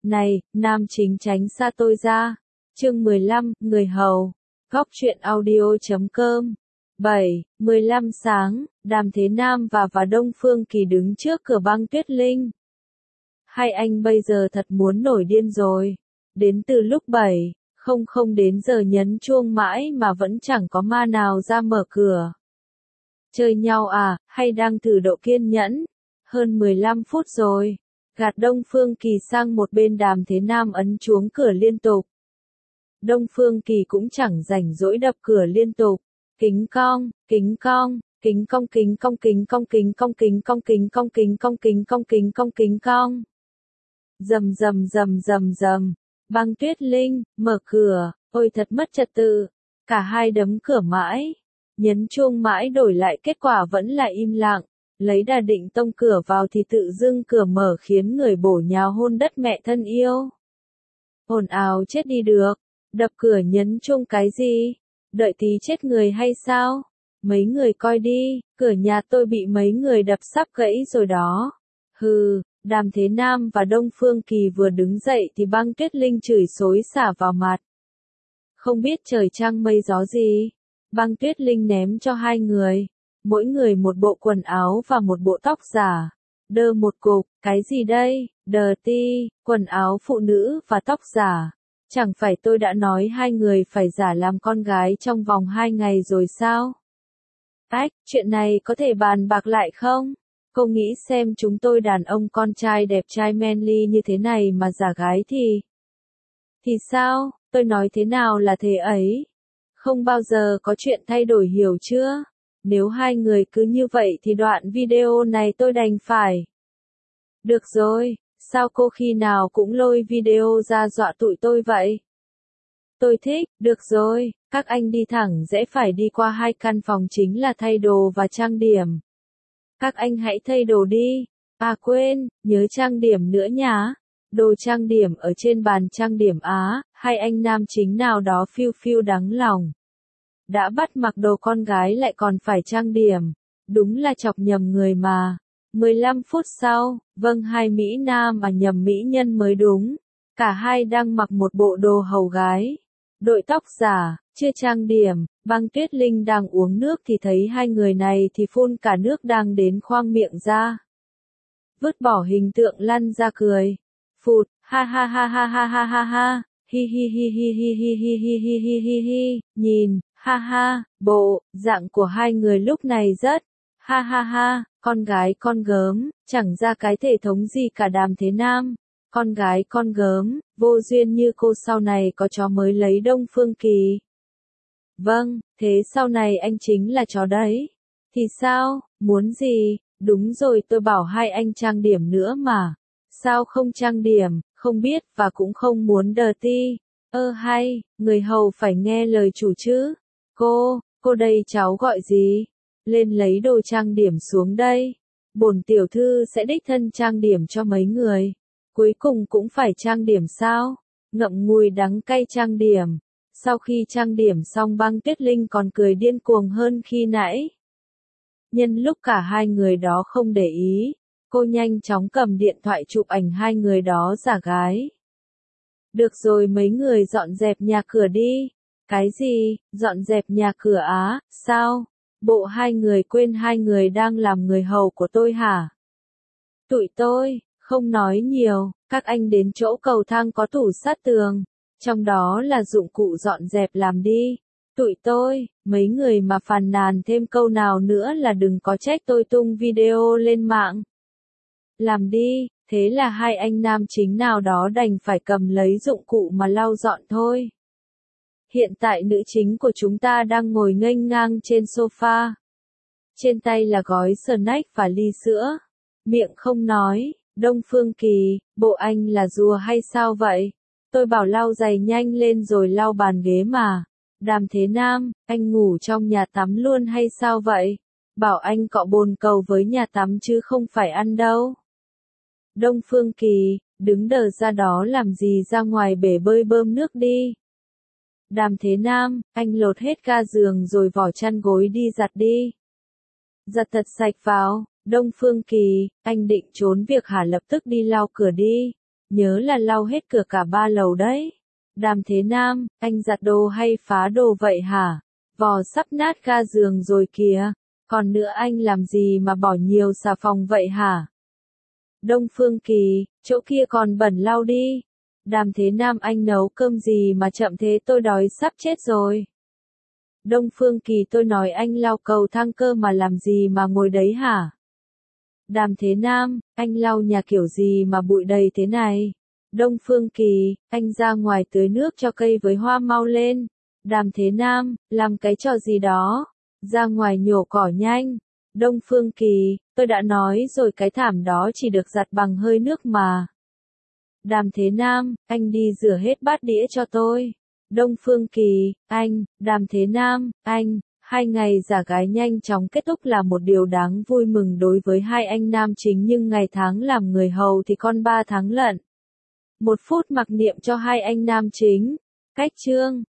Này, nam chính tránh xa tôi ra. Chương 15, người hầu. Góc truyện audio.com. 7:15 sáng, Đàm Thế Nam và Đông Phương Kỳ đứng trước cửa Băng Tuyết Linh. Hai anh bây giờ thật muốn nổi điên rồi. Đến từ lúc 7:00 đến giờ nhấn chuông mãi mà vẫn chẳng có ma nào ra mở cửa. Chơi nhau à, hay đang thử độ kiên nhẫn? Hơn 15 phút rồi. Gạt Đông Phương Kỳ sang một bên, Đàm Thế Nam ấn chuông cửa liên tục. Đông Phương Kỳ cũng chẳng rảnh rỗi đập cửa liên tục. Kính cong, kính cong, kính cong kính cong kính cong kính cong kính cong kính cong kính cong kính cong kính cong kính cong. Rầm rầm rầm rầm rầm. Băng Tuyết Linh, mở cửa, ôi thật mất trật tự. Cả hai đấm cửa mãi. Nhấn chuông mãi đổi lại kết quả vẫn là im lặng. Lấy đà định tông cửa vào thì tự dưng cửa mở khiến người bổ nhào hôn đất mẹ thân yêu. Ồn ào chết đi được. Đập cửa nhấn chuông cái gì? Đợi tí chết người hay sao? Mấy người coi đi, cửa nhà tôi bị mấy người đập sắp gãy rồi đó. Hừ, Đàm Thế Nam và Đông Phương Kỳ vừa đứng dậy thì Băng Tuyết Linh chửi xối xả vào mặt. Không biết trời trăng mây gió gì. Băng Tuyết Linh ném cho hai người. Mỗi người một bộ quần áo và một bộ tóc giả. Đơ một cục, cái gì đây? Đờ ti, quần áo phụ nữ và tóc giả. Chẳng phải tôi đã nói hai người phải giả làm con gái trong vòng 2 ngày rồi sao? Ách, chuyện này có thể bàn bạc lại không? Cô nghĩ xem chúng tôi đàn ông con trai đẹp trai manly như thế này mà giả gái thì sao? Tôi nói thế nào là thế ấy? Không bao giờ có chuyện thay đổi, hiểu chưa? Nếu hai người cứ như vậy thì đoạn video này tôi đành phải. Được rồi, sao cô khi nào cũng lôi video ra dọa tụi tôi vậy? Tôi thích, được rồi, các anh đi thẳng rẽ phải đi qua 2 căn phòng chính là thay đồ và trang điểm. Các anh hãy thay đồ đi. À quên, nhớ trang điểm nữa nhá. Đồ trang điểm ở trên bàn trang điểm á, hai anh nam chính nào đó phiu phiu đắng lòng. Đã bắt mặc đồ con gái lại còn phải trang điểm. Đúng là chọc nhầm người mà. 15 phút sau, vâng, hai Mỹ Nam mà nhầm Mỹ nhân mới đúng. Cả hai đang mặc một bộ đồ hầu gái. Đội tóc giả, chưa trang điểm. Băng Tuyết Linh đang uống nước thì thấy hai người này thì phun cả nước đang đến khoang miệng ra. Vứt bỏ hình tượng lăn ra cười. Phụt, ha ha ha ha ha ha ha ha, hi hi hi hi hi hi hi hi hi hi hi hi, nhìn, ha ha, bộ, dạng của hai người lúc này rất, ha ha ha, con gái con gớm, chẳng ra cái thể thống gì cả. Đàm Thế Nam, con gái con gớm, vô duyên như cô sau này có chó mới lấy Đông Phương Kỳ. Vâng, thế sau này anh chính là chó đấy. Thì sao, muốn gì? Đúng rồi, tôi bảo hai anh trang điểm nữa mà. Sao không trang điểm, không biết và cũng không muốn dirty. Hay, người hầu phải nghe lời chủ chứ. Cô đây cháu gọi gì? Lên lấy đồ trang điểm xuống đây. Bổn tiểu thư sẽ đích thân trang điểm cho mấy người. Cuối cùng cũng phải trang điểm sao? Ngậm ngùi đắng cay trang điểm. Sau khi trang điểm xong, Băng Tuyết Linh còn cười điên cuồng hơn khi nãy. Nhân lúc cả hai người đó không để ý, cô nhanh chóng cầm điện thoại chụp ảnh hai người đó giả gái. Được rồi, mấy người dọn dẹp nhà cửa đi. Cái gì, dọn dẹp nhà cửa á, sao? Bộ hai người quên hai người đang làm người hầu của tôi hả? Tụi tôi, không nói nhiều, các anh đến chỗ cầu thang có tủ sát tường. Trong đó là dụng cụ dọn dẹp làm đi. Tụi tôi, mấy người mà phàn nàn thêm câu nào nữa là đừng có trách tôi tung video lên mạng. Làm đi, thế là hai anh nam chính nào đó đành phải cầm lấy dụng cụ mà lau dọn thôi. Hiện tại nữ chính của chúng ta đang ngồi nghênh ngang trên sofa. Trên tay là gói snack và ly sữa. Miệng không nói. Đông Phương Kỳ, bộ anh là rùa hay sao vậy? Tôi bảo lau giày nhanh lên rồi lau bàn ghế mà. Đàm Thế Nam, anh ngủ trong nhà tắm luôn hay sao vậy? Bảo anh cọ bồn cầu với nhà tắm chứ không phải ăn đâu. Đông Phương Kỳ, đứng đờ ra đó làm gì, ra ngoài bể bơi bơm nước đi. Đàm Thế Nam, anh lột hết ga giường rồi vỏ chăn gối đi giặt đi. Giặt thật sạch vào. Đông Phương Kỳ, anh định trốn việc hả? Lập tức đi lau cửa đi. nhớ là lau hết cửa cả 3 lầu đấy. Đàm Thế Nam, anh giặt đồ hay phá đồ vậy hả? Vò sắp nát ga giường rồi kìa. Còn nữa anh làm gì mà bỏ nhiều xà phòng vậy hả? Đông Phương Kỳ, chỗ kia còn bẩn lau đi. Đàm Thế Nam, anh nấu cơm gì mà chậm thế, tôi đói sắp chết rồi. Đông Phương Kỳ, tôi nói anh lau cầu thang cơ mà làm gì mà ngồi đấy hả? Đàm Thế Nam, anh lau nhà kiểu gì mà bụi đầy thế này? Đông Phương Kỳ, anh ra ngoài tưới nước cho cây với hoa mau lên. Đàm Thế Nam, làm cái trò gì đó? Ra ngoài nhổ cỏ nhanh. Đông Phương Kỳ, tôi đã nói rồi cái thảm đó chỉ được giặt bằng hơi nước mà. Đàm Thế Nam, anh đi rửa hết bát đĩa cho tôi. Đông Phương Kỳ, anh, Đàm Thế Nam, anh, 2 ngày giả gái nhanh chóng kết thúc là một điều đáng vui mừng đối với hai anh nam chính, nhưng ngày tháng làm người hầu thì con 3 tháng lận. 1 phút mặc niệm cho hai anh nam chính. Cách chương